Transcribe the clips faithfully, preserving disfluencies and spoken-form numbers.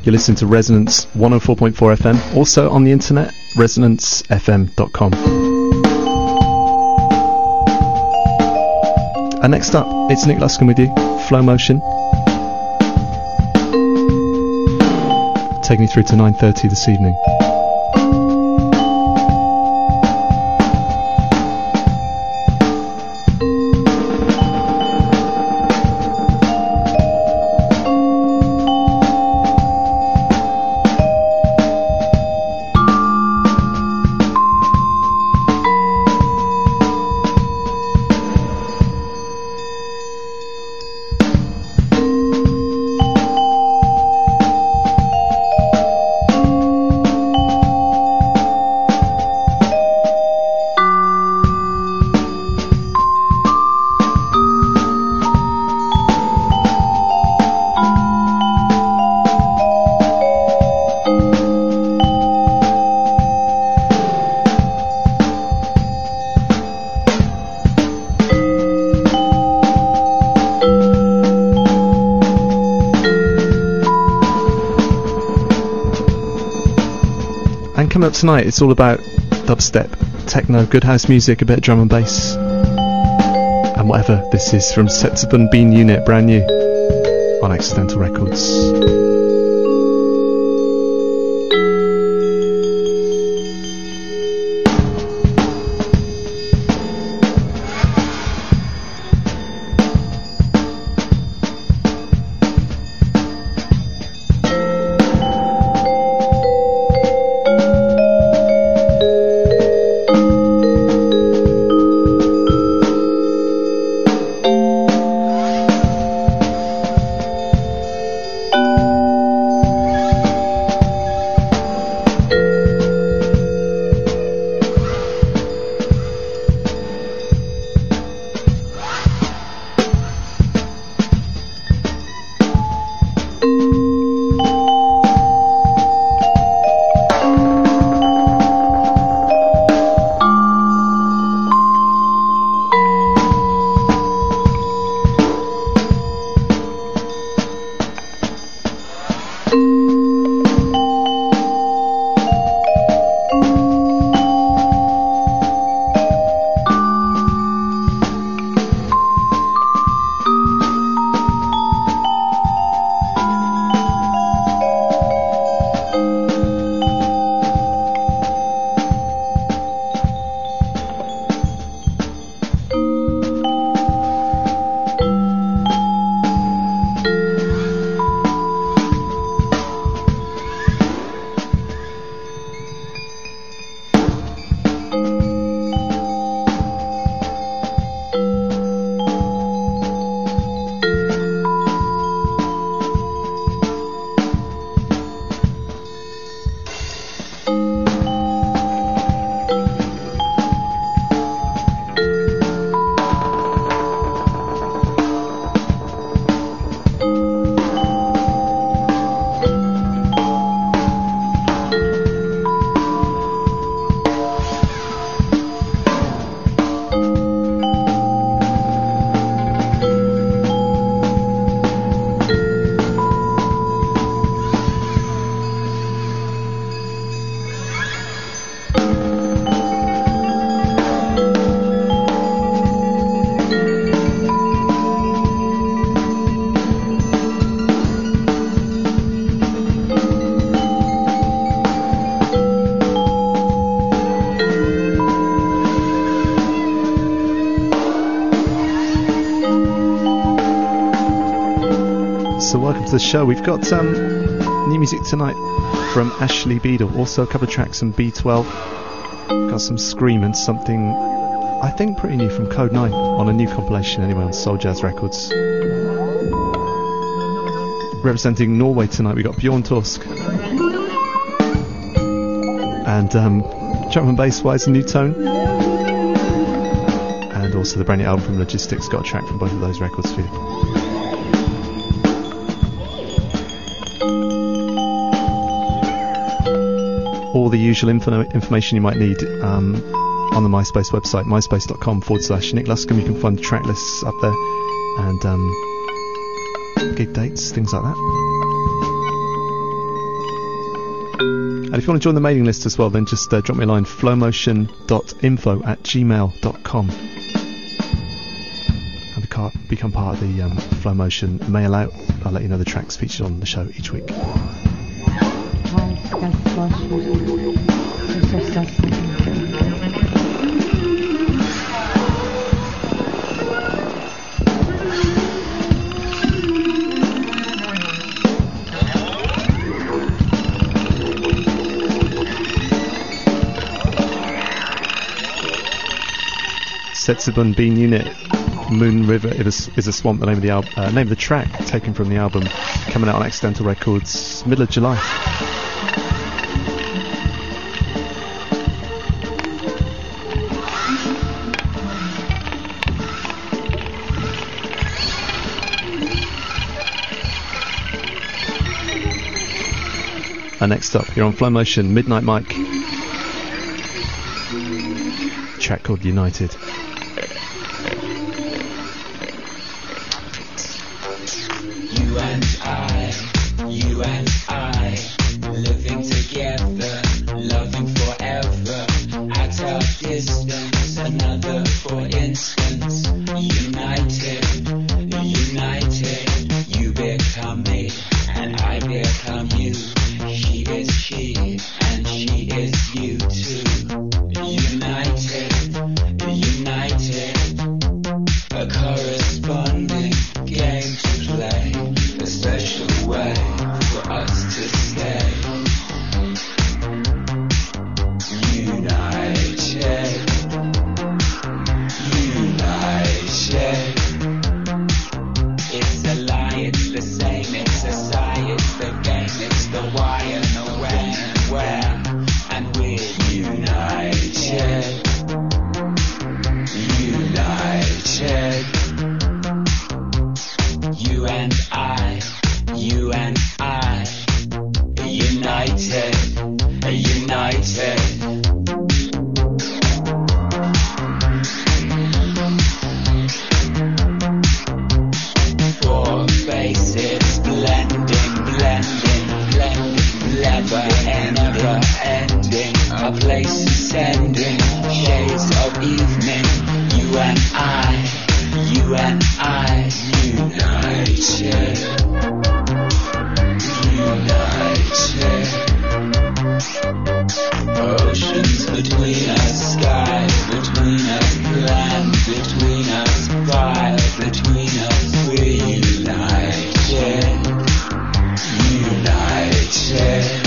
You're listening to Resonance one oh four point four F M, also on the internet, resonance f m dot com. And next up, it's Nick Luscombe with you, Flow Motion. Taking you through to nine thirty this evening. Coming up tonight, it's all about dubstep, techno, good house music, a bit of drum and bass, and whatever. This is from Septibun Bean Unit, brand new on Accidental Records. To the show. We've got um, new music tonight from Ashley Beadle, also a couple of tracks from B twelve. Got some Scream and something I think pretty new from Code nine on a new compilation anyway on Soul Jazz Records. Representing Norway tonight we got Bjorn Torsk, and um, drum and bass wise a new tone, and also the brand new album from Logistics. Got a track from both of those records for you. All the usual info- information you might need um, on the MySpace website, myspace.com forward slash Nick Luscombe. You can find the track lists up there and um, gig dates, things like that. And if you want to join the mailing list as well, then just uh, drop me a line, flowmotion dot info at gmail dot com. And beca- become part of the um, Flowmotion mail out. I'll let you know the tracks featured on the show each week. Setsubun Bean Unit, Moon River is a, is a Swamp, the name of the al- uh, name of the track taken from the album, coming out on Accidental Records middle of July. And next up, you're on Flowmotion, Midnight Mike, track called United. You and I, you and I, living together, loving forever, at our distance, another for instance, united, united, you become me, and I become you, she is she, and she is you too, united, united, a corresponding game to play, a special way for us to stay. United, united. It's a lie, it's the same, it's a sigh, it's the game, it's the why and the when and where, and we're united. United. You and I, you and I, united, united. Four faces blending, blending, blending, never end, never ending. A place ascending, shades of evening. You and I, you and I, united, united. Oceans between us, sky between us, land between us, fire between us. We're united, united.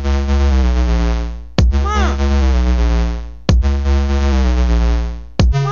Wow.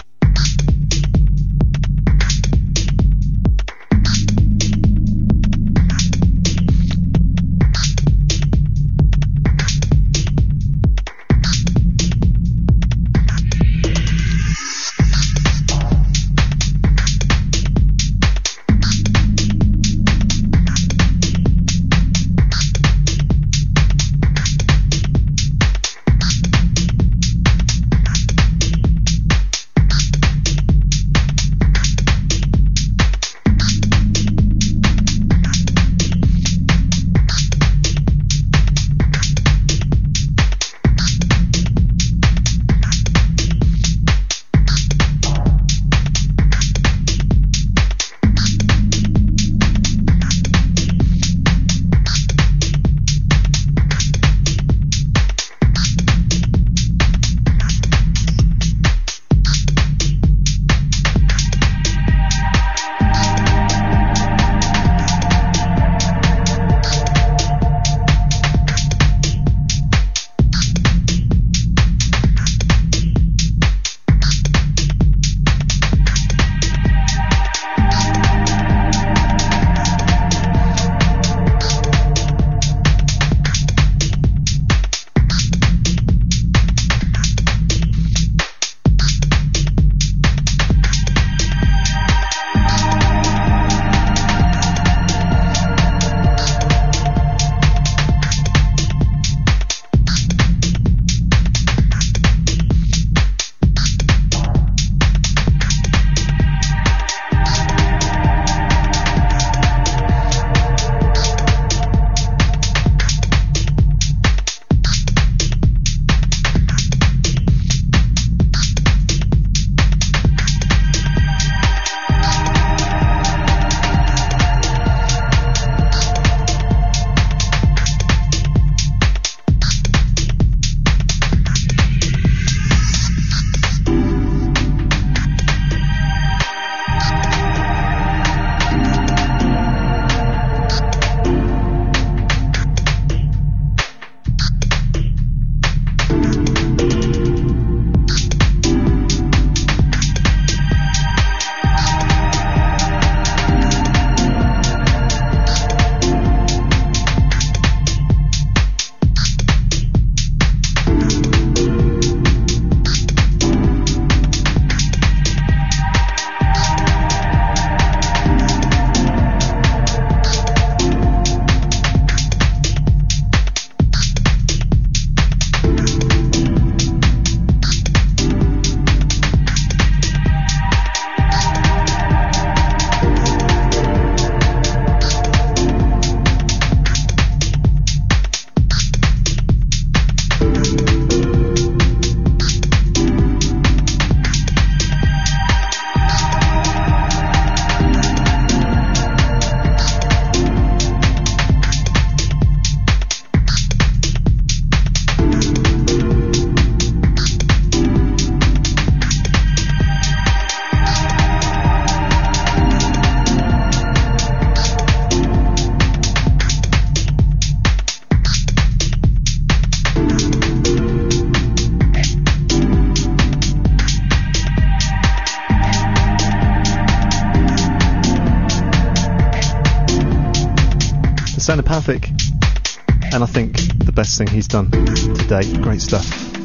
Sonopathic, and I think the best thing he's done to date. Great stuff.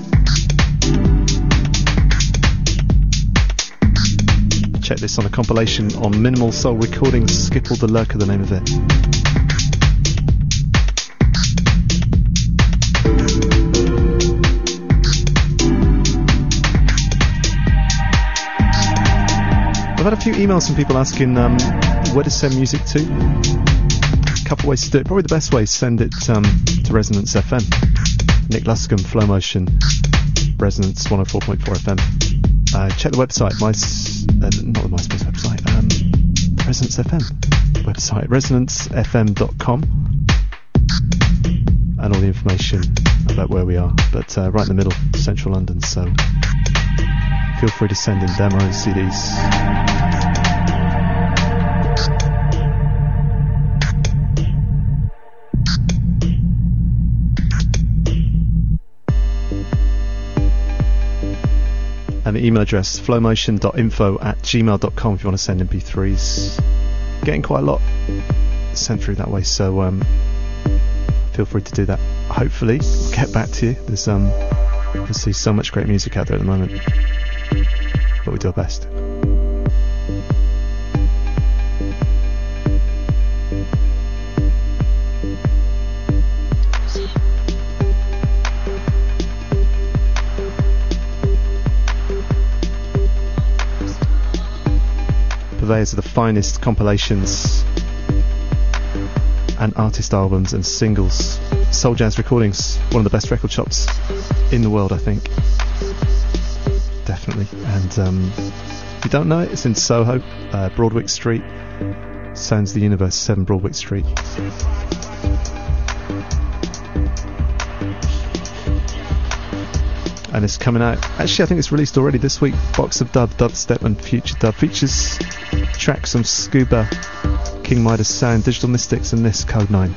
Check this on a compilation on Minimal Soul Recordings, Skipple the Lurker, the name of it. I've had a few emails from people asking um, where to send music to. A couple ways to do it. Probably the best way is send it um, to Resonance F M. Nick Luscombe, Flow Motion, Resonance one oh four point four F M. Uh, check the website, my, uh, not the MySpace website, um, the Resonance F M website, resonance f m dot com, and all the information about where we are. But uh, right in the middle, central London, so feel free to send in demos, C Ds. And the email address, flowmotion dot info at gmail dot com if you want to send M P threes. Getting quite a lot sent through that way, so um, feel free to do that. Hopefully, we'll get back to you. There's um, obviously so much great music out there at the moment, but we do our best. Purveyors of the finest compilations and artist albums and singles. Soul Jazz Recordings, one of the best record shops in the world, I think. Definitely. And um, if you don't know it, it's in Soho, uh, Broadwick Street. Sounds the Universe, seven Broadwick Street. And it's coming out, actually I think it's released already this week. Box of Dub, Dubstep and Future Dub. Features tracks from Scuba, King Midas Sound, Digital Mystics and this, Code nine.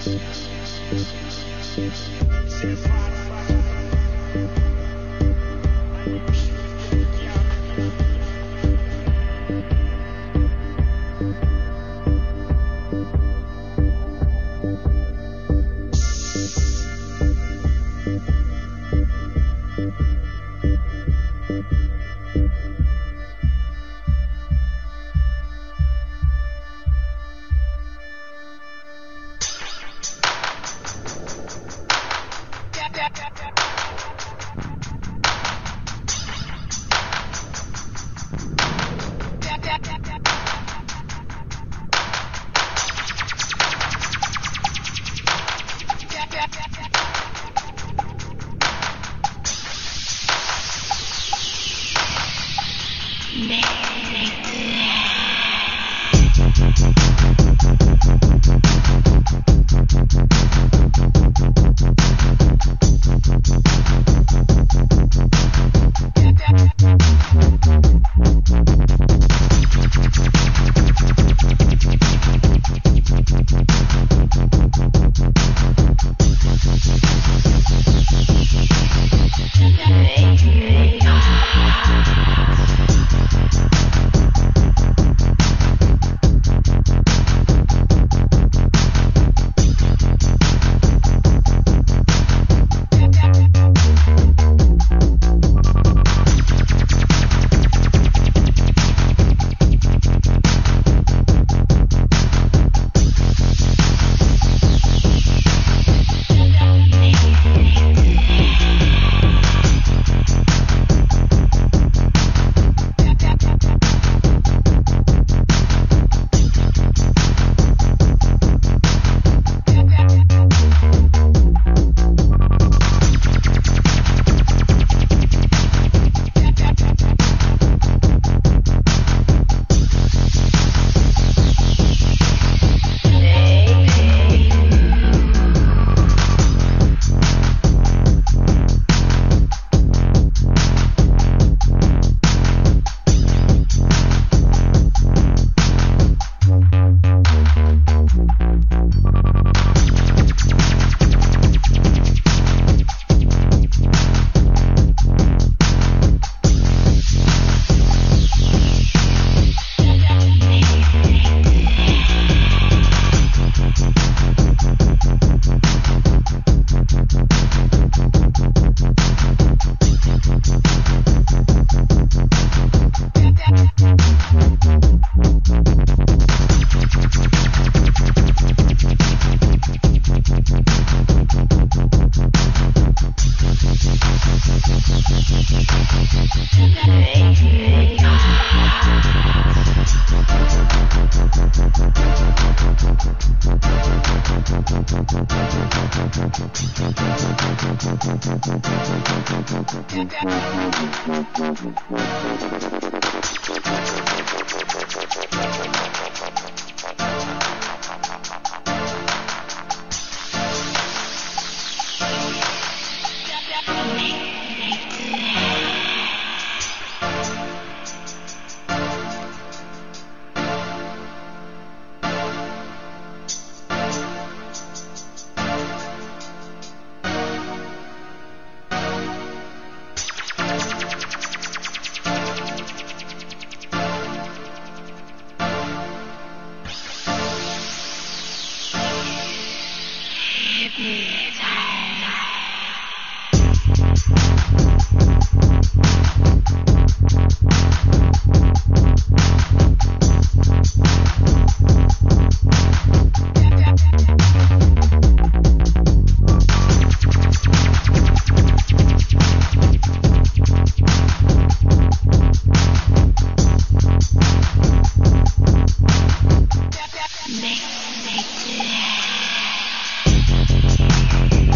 We'll be right back.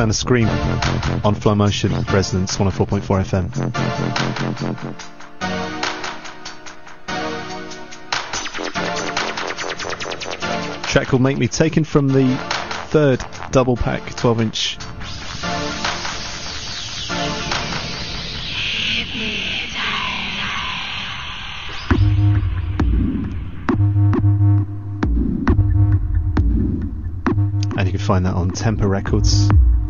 Sound of Scream on Flow Motion, Resonance one oh four point four F M. Track called Make Me, taken from the third double pack twelve inch. And you can find that on Temper Records.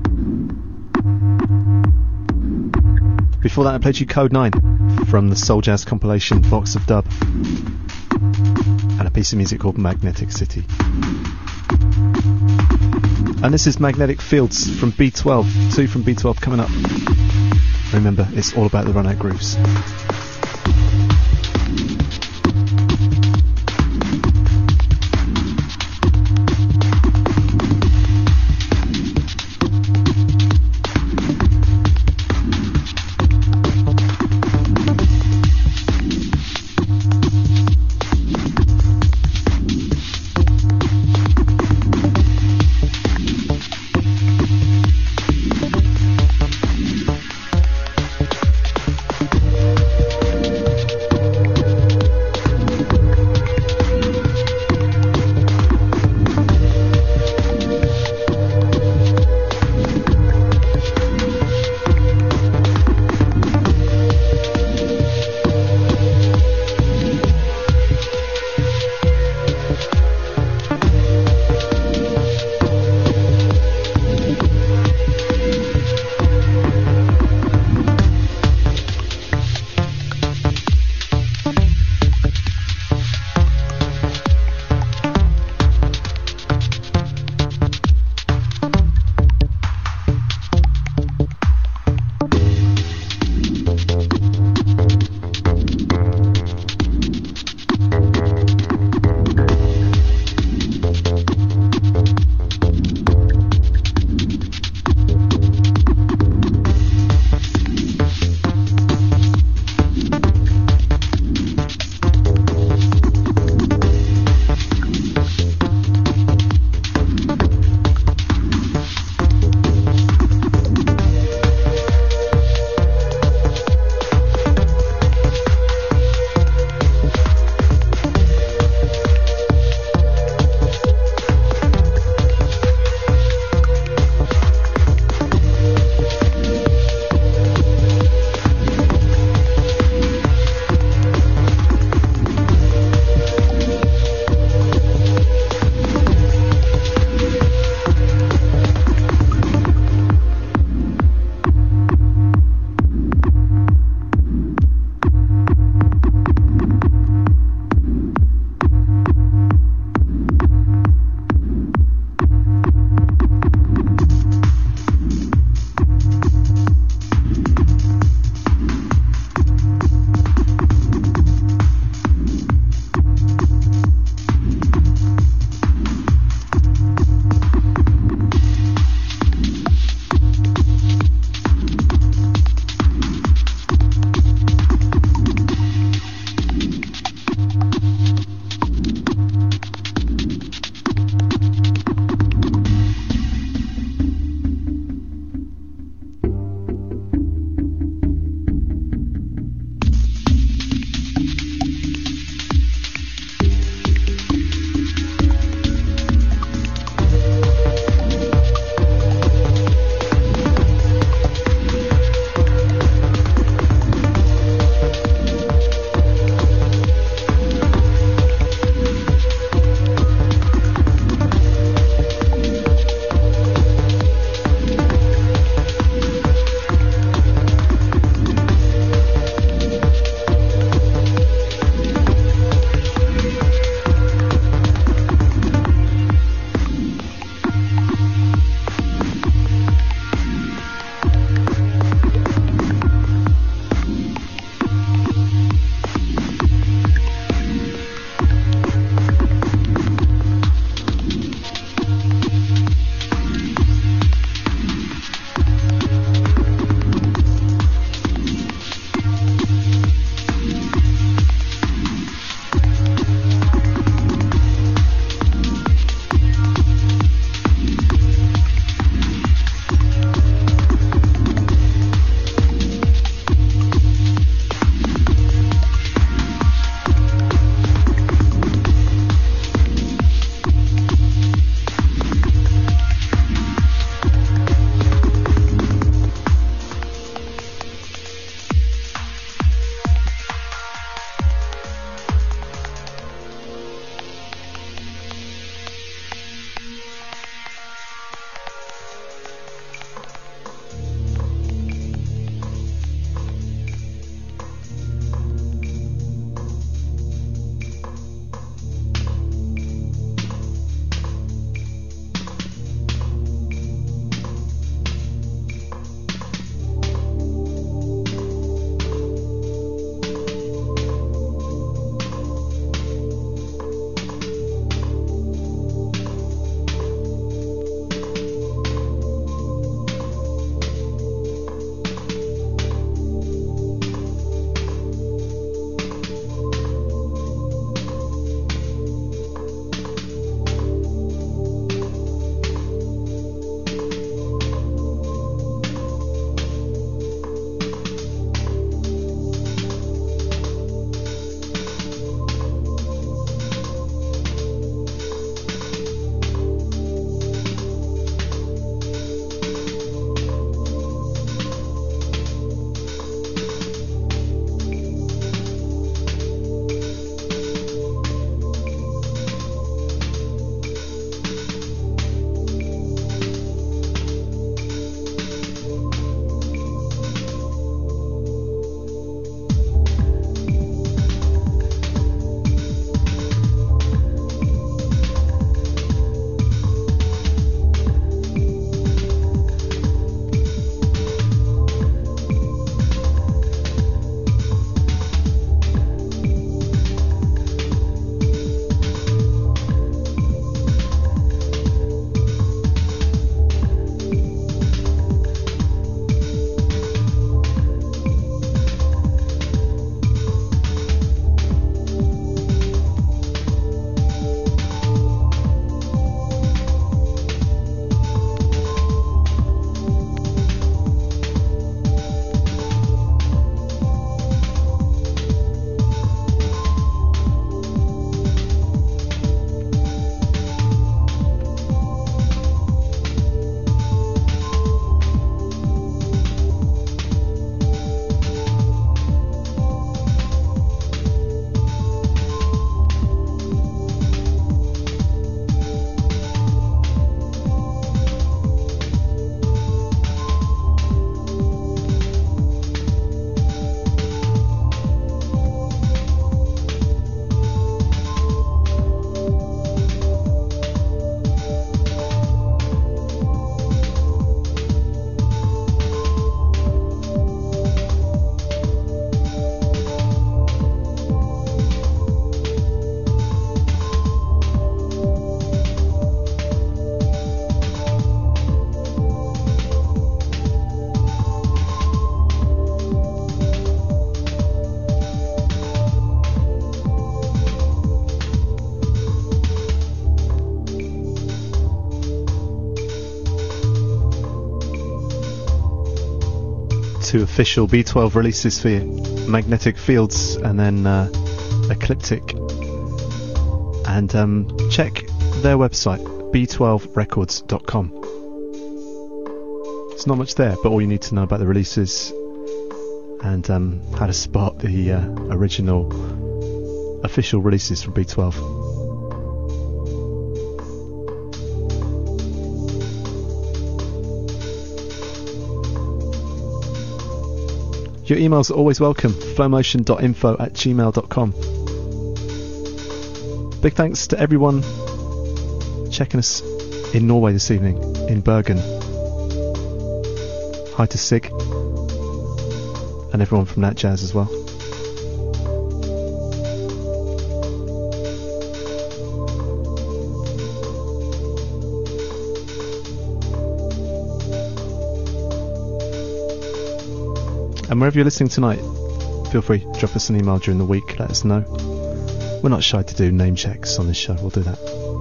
Before that I played you Code nine from the Soul Jazz compilation Box of Dub, and a piece of music called Magnetic City. And this is Magnetic Fields from B twelve, two from B twelve coming up. Remember, it's all about the run out grooves. two official B twelve releases for you. Magnetic Fields and then uh, Ecliptic. And um, check their website, b twelve records dot com. It's not much there, but all you need to know about the releases and um, how to spot the uh, original official releases from B twelve. Your emails are always welcome. flowmotion dot info at gmail dot com. Big thanks to everyone checking us in Norway this evening, in Bergen. Hi to Sig and everyone from Nat Jazz as well. And wherever you're listening tonight, feel free to drop us an email during the week, let us know. We're not shy to do name checks on this show, we'll do that.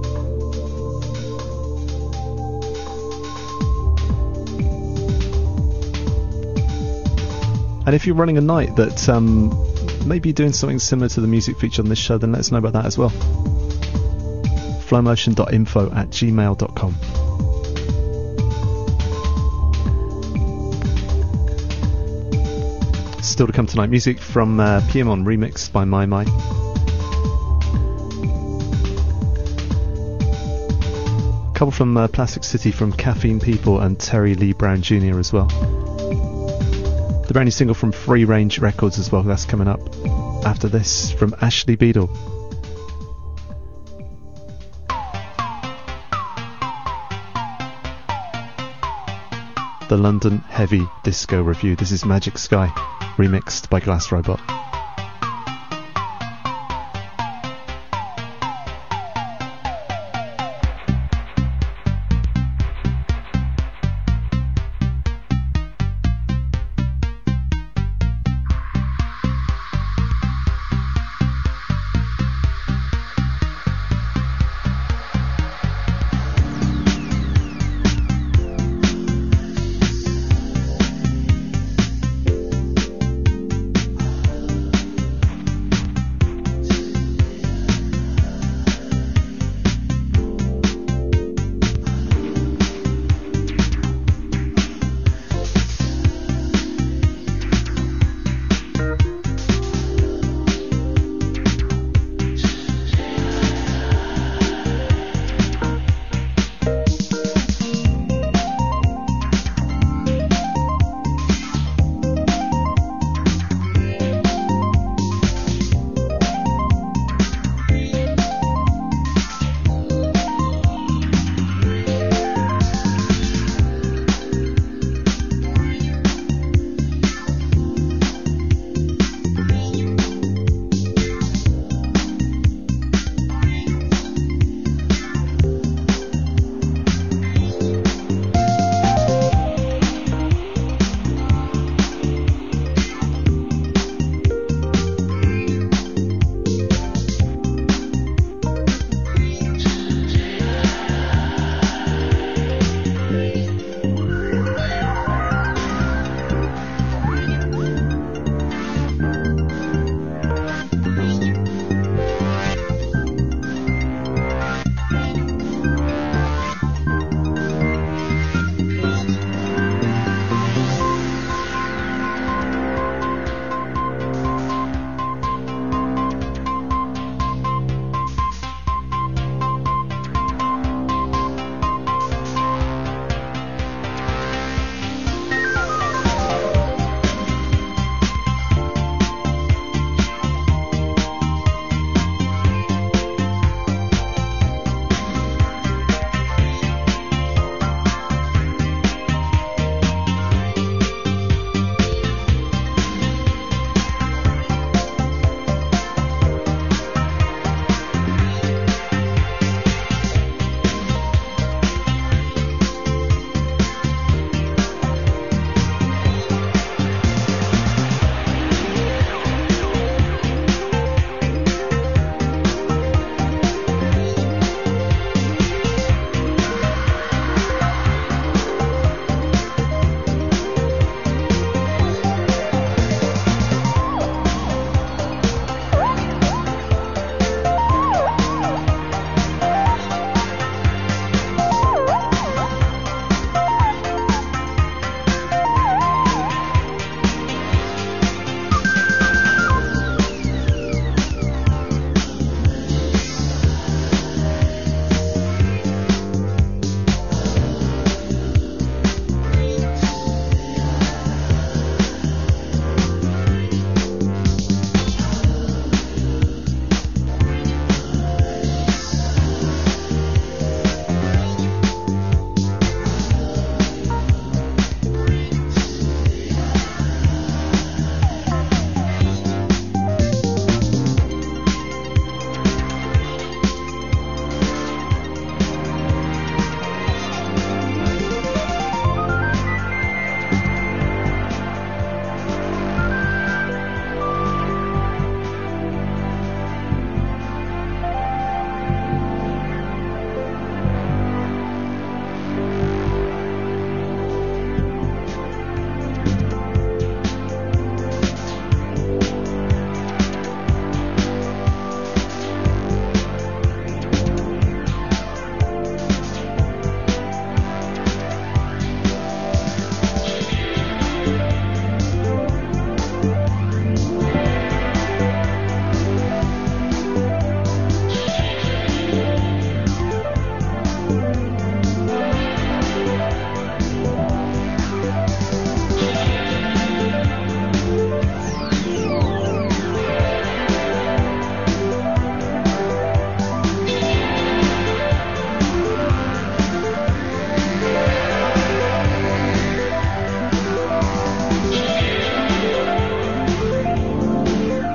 And if you're running a night that um, maybe you're doing something similar to the music featured on this show, then let us know about that as well. flowmotion dot info at gmail dot com. Still to come tonight, music from uh, Piemon, remixed by My My. A couple from uh, Plastic City from Caffeine People and Terry Lee Brown Junior as well. The brand new single from Free Range Records as well, that's coming up after this from Ashley Beadle. The London Heavy Disco Review. This is Magic Sky, remixed by Glass Robot.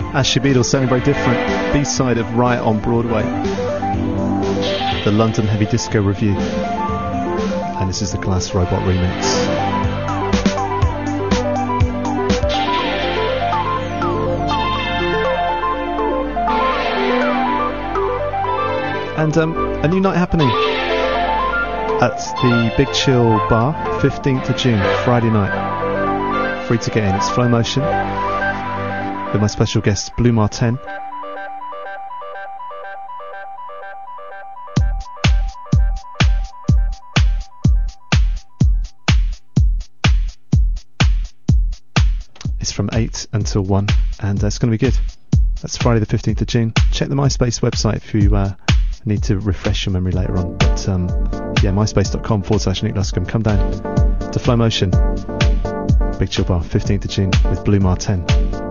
Ashley Beadle sounding very different. B-side of Riot on Broadway. The London Heavy Disco Review. And this is the Glass Robot remix. And um, a new night happening at the Big Chill Bar, fifteenth of June, Friday night. Free to get in. It's Flow Motion with my special guest Blue Martin. It's from eight until one, and uh, it's going to be good. That's Friday the fifteenth of June. Check the MySpace website if you uh, need to refresh your memory later on. But um, yeah, myspace.com forward slash Nick Luscombe. Come down to Flow Motion, Big Chill Bar, fifteenth of June with Blue Martin.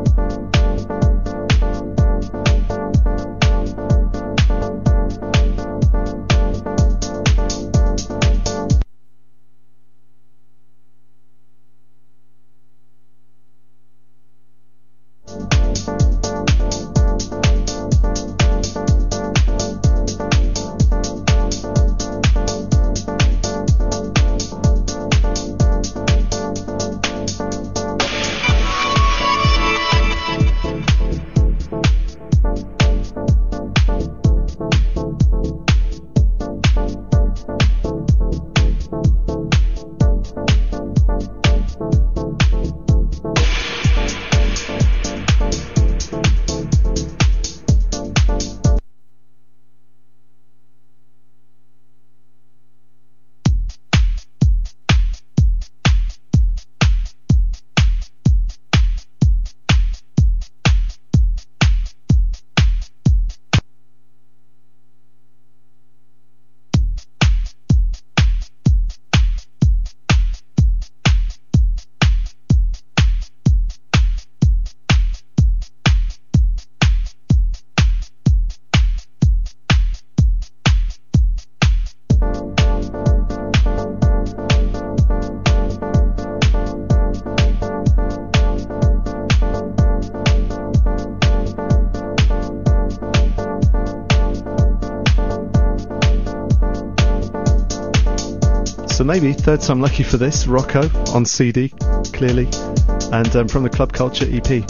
So maybe third time lucky for this. Rocco on C D, clearly, and um, from the Club Culture E P.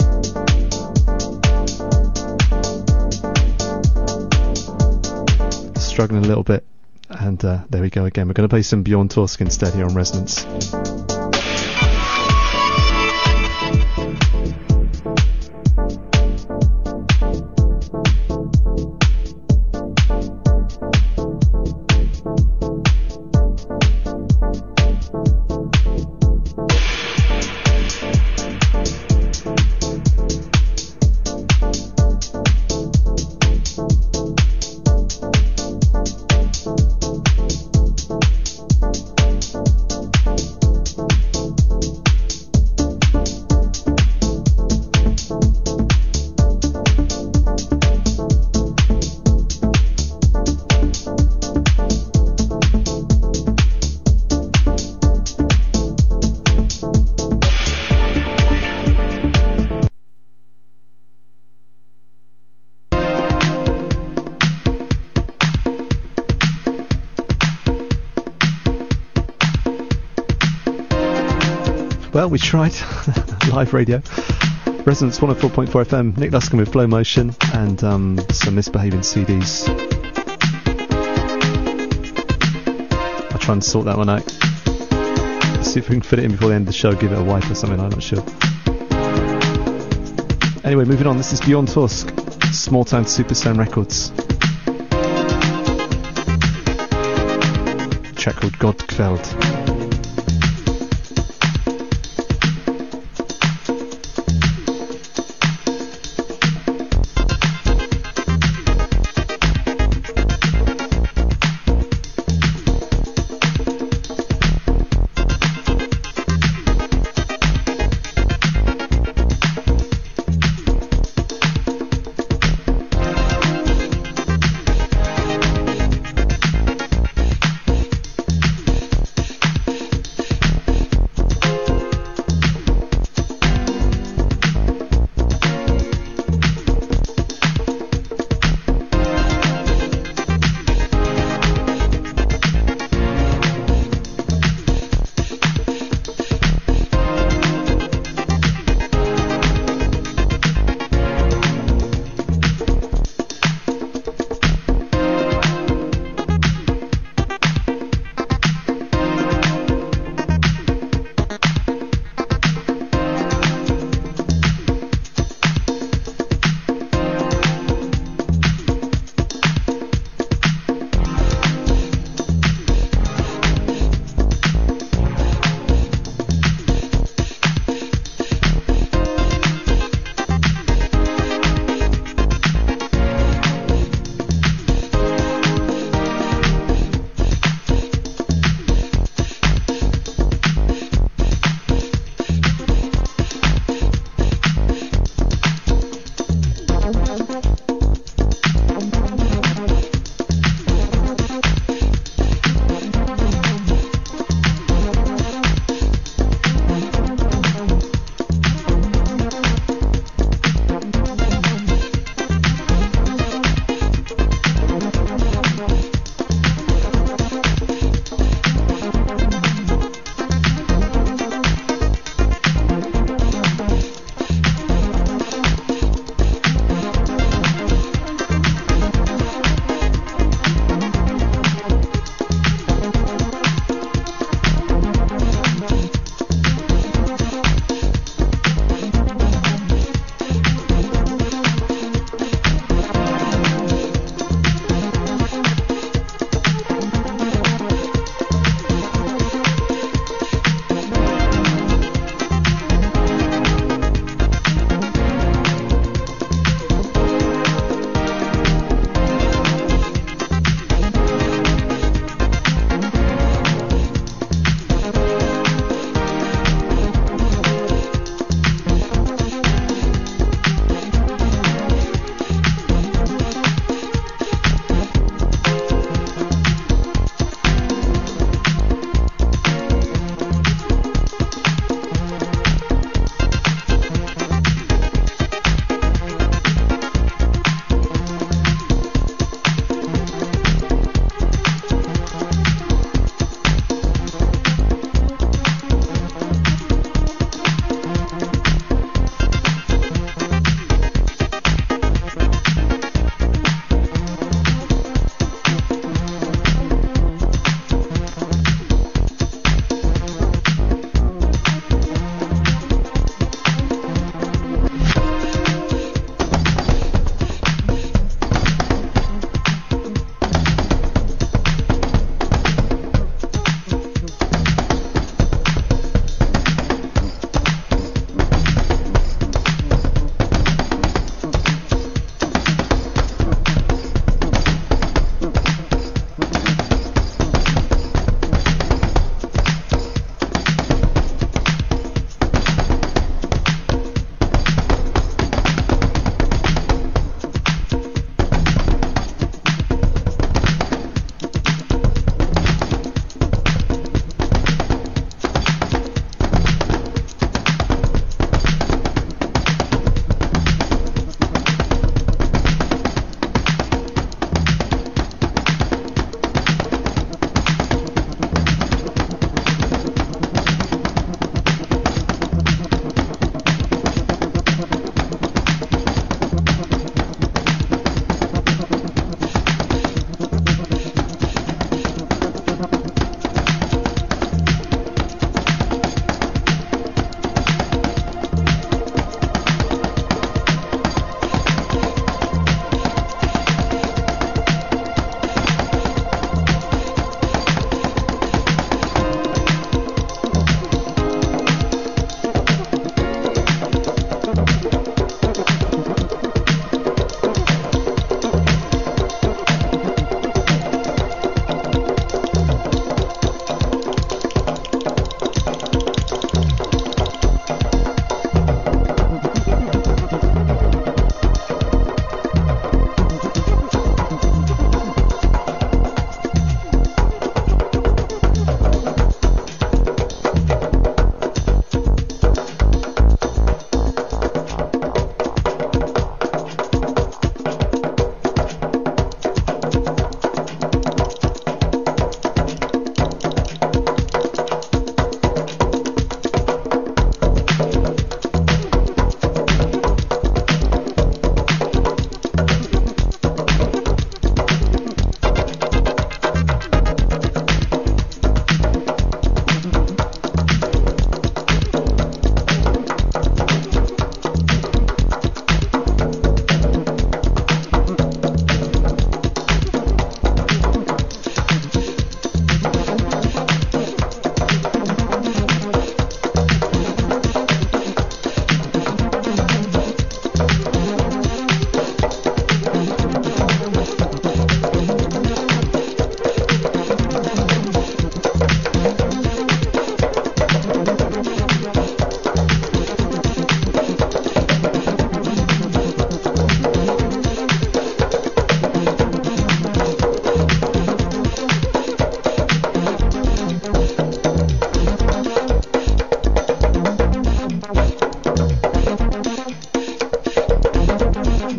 Struggling a little bit, and uh, there we go again. We're going to play some Bjorn Torsk instead here on Resonance. Well, we tried. Live radio. Resonance one oh four point four F M. Nick Luscombe with Flow Motion and um, some misbehaving C Ds. I'll try and sort that one out. See if we can fit it in before the end of the show. Give it a wipe or something, I'm not sure. Anyway, moving on. This is Bjorn Torsk, Small Town Supersound Records. A track called Godkveld.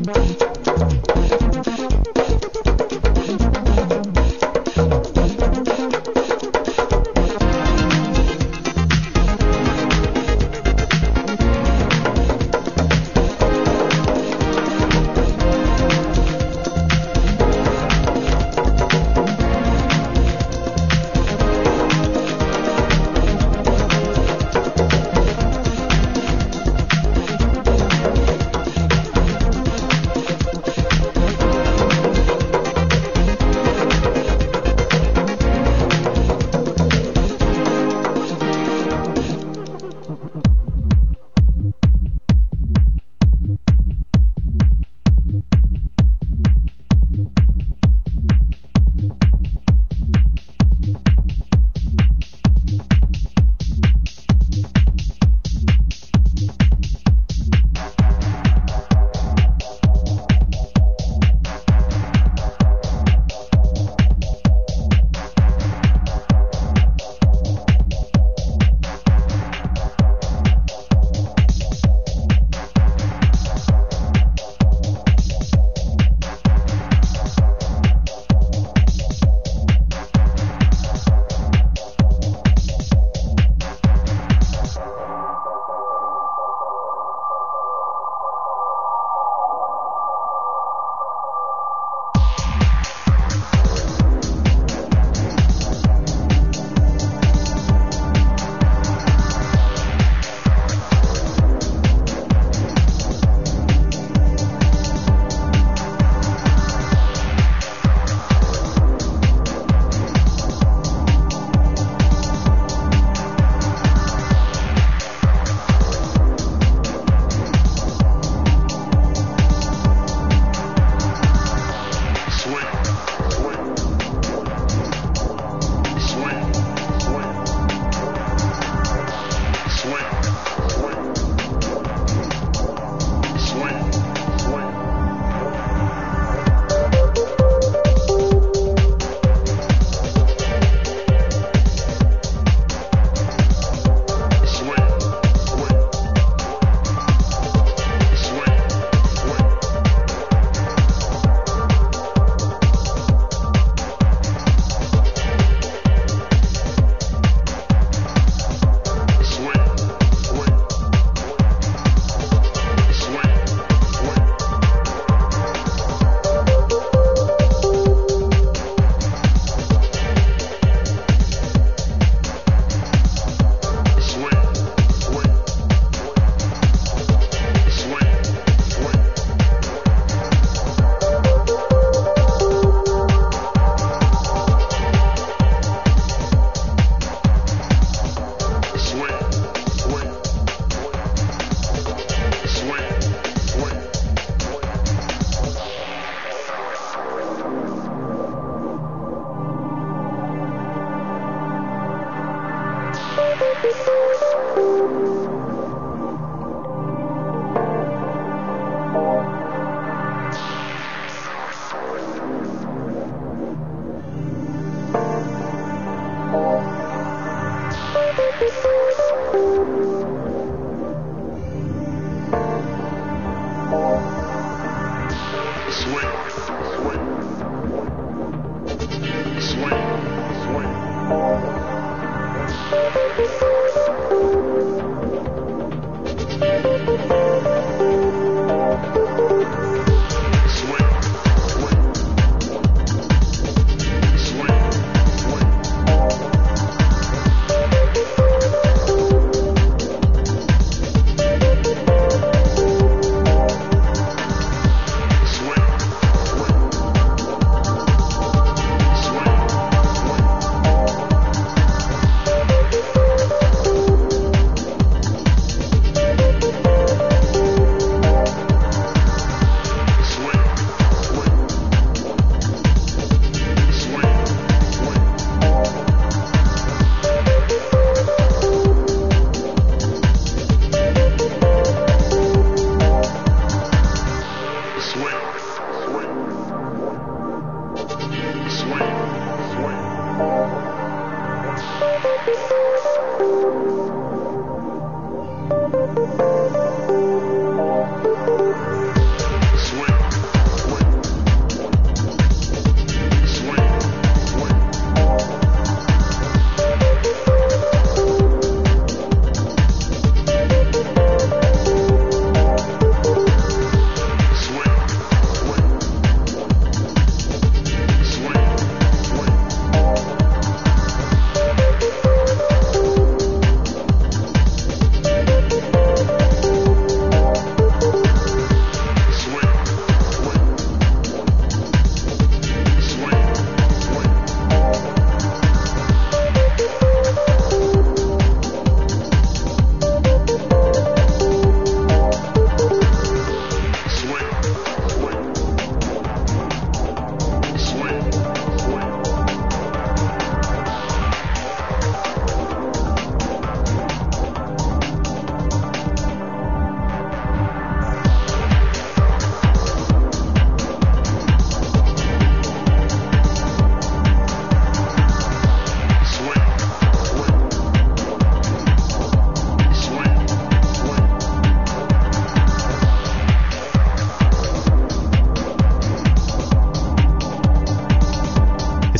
Swing.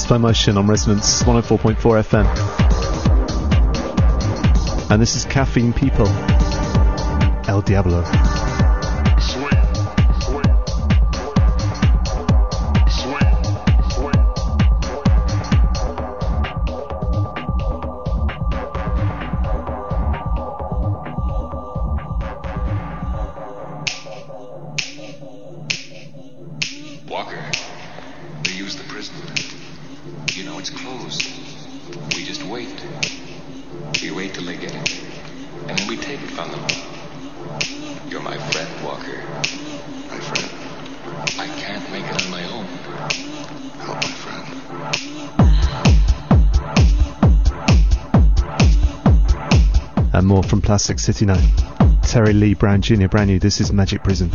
Slow Motion on Resonance one oh four point four F M. And this is Caffeine People, El Diablo. From Plastic City now, Terry Lee Brown Junior, brand new. This is Magic Prison.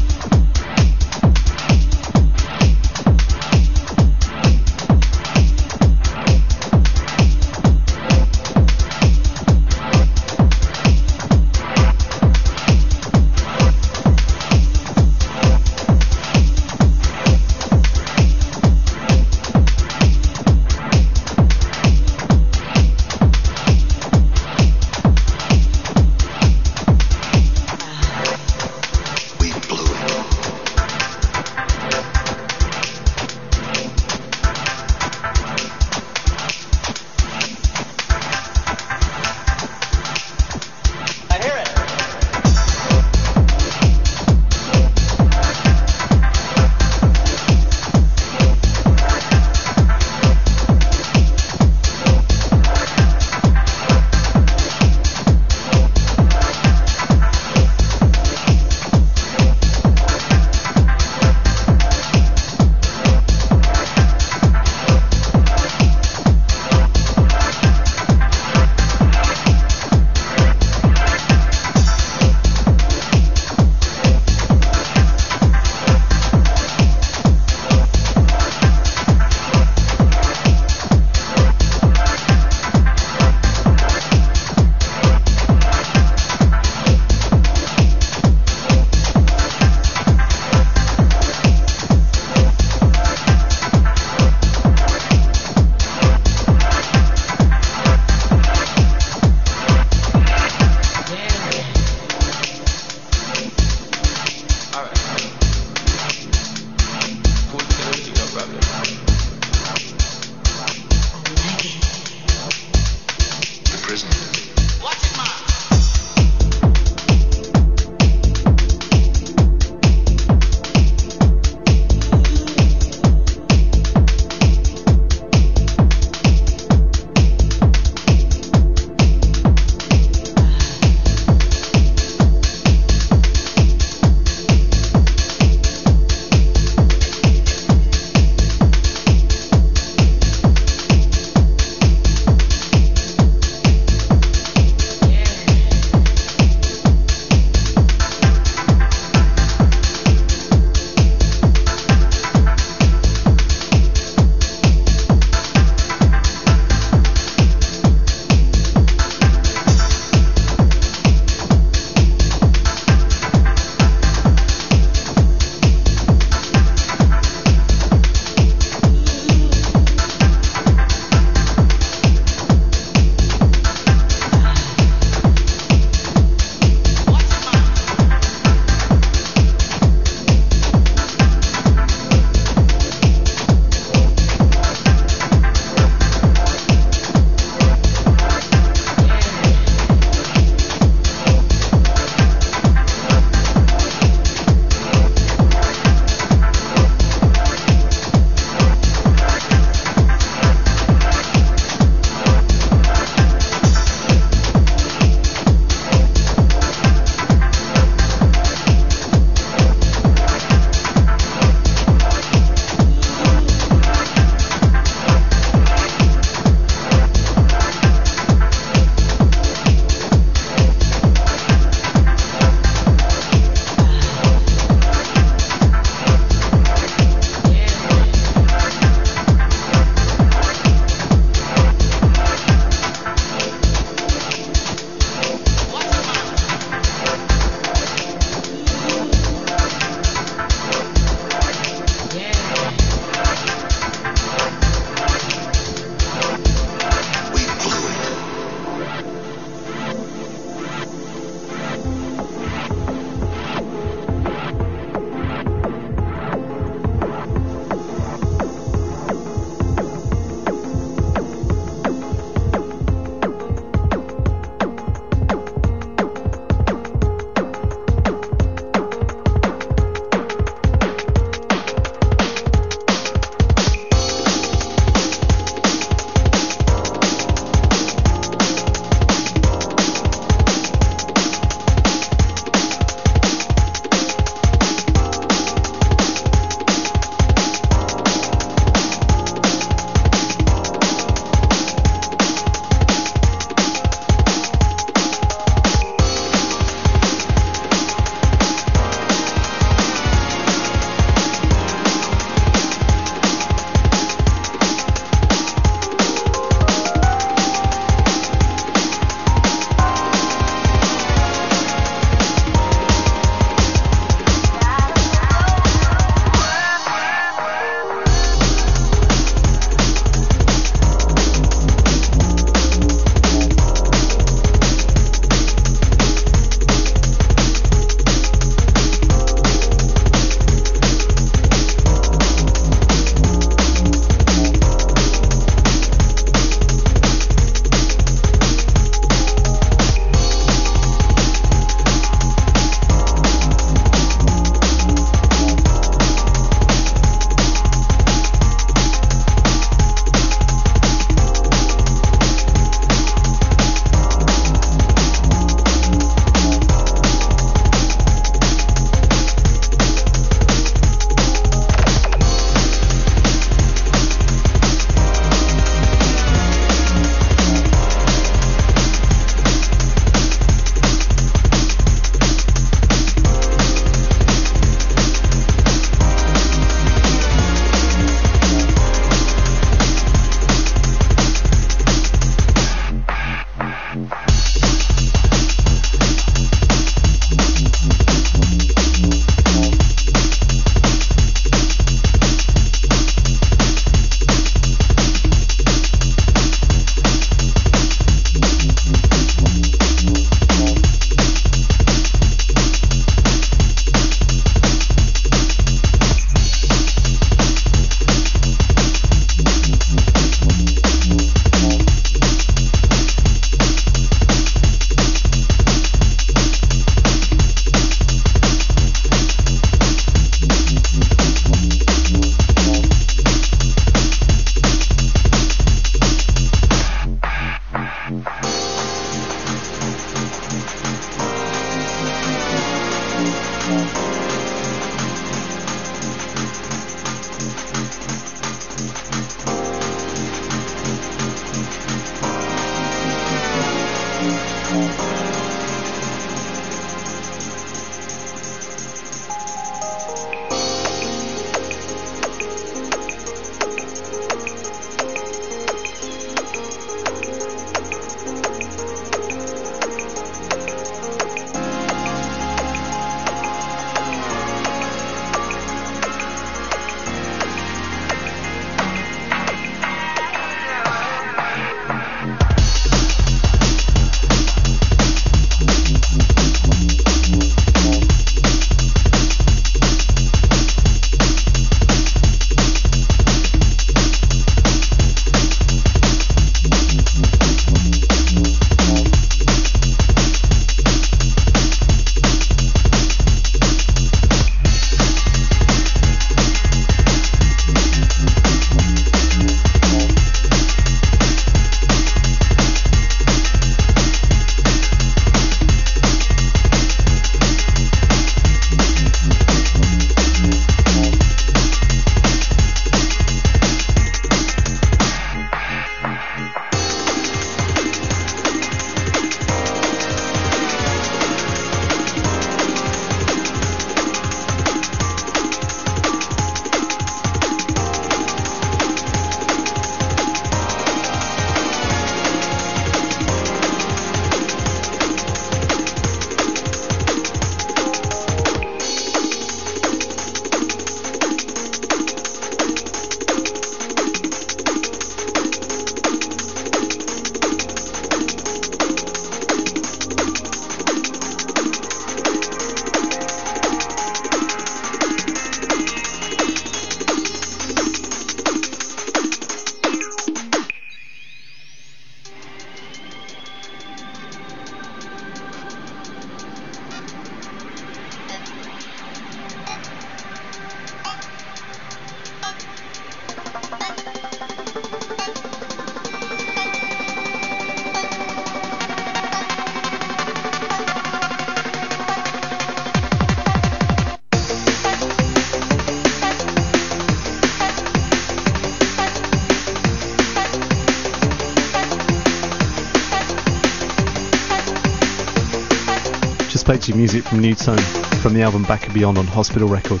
played you music from New Tone from the album Back and Beyond on Hospital Records.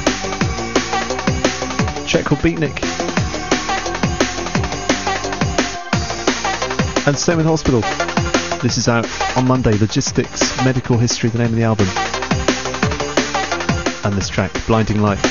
Track called Beatnik. And same with Hospital. This is out on Monday. Logistics, Medical History, the name of the album. And this track, Blinding Light.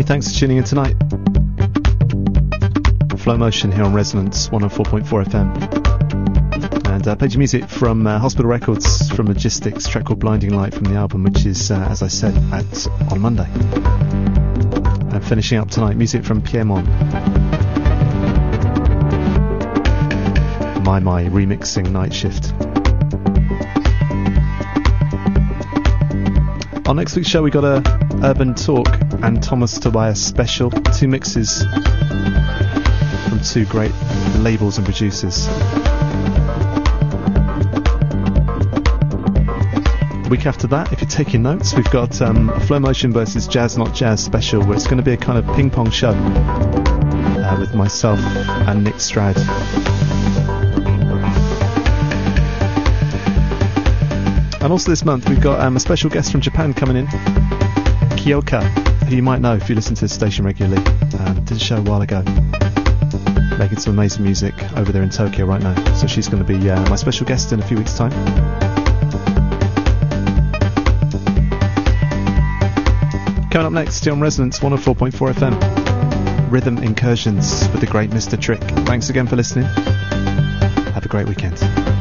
thanks for tuning in tonight. Flow Motion here on Resonance one oh four point four F M. And uh, played your music from uh, Hospital Records, from Logistics, track called Blinding Light from the album, which is, uh, as I said, at on Monday. And finishing up tonight, music from Piedmont. My My remixing Night Shift. On next week's show, we got a Urban Talk and Thomas Tobias special, two mixes from two great labels and producers. The week after that, if you're taking notes, we've got um, a Flow Motion versus Jazz Not Jazz special, where it's going to be a kind of ping pong show uh, with myself and Nick Stroud. And also this month we've got um, a special guest from Japan coming in, Kyoka, who you might know if you listen to the station regularly. Um, did a show a while ago, making some amazing music over there in Tokyo right now. So she's going to be uh, my special guest in a few weeks' time. Coming up next here on Resonance one oh four point four F M, Rhythm Incursions with the great Mister Trick. Thanks again for listening. Have a great weekend.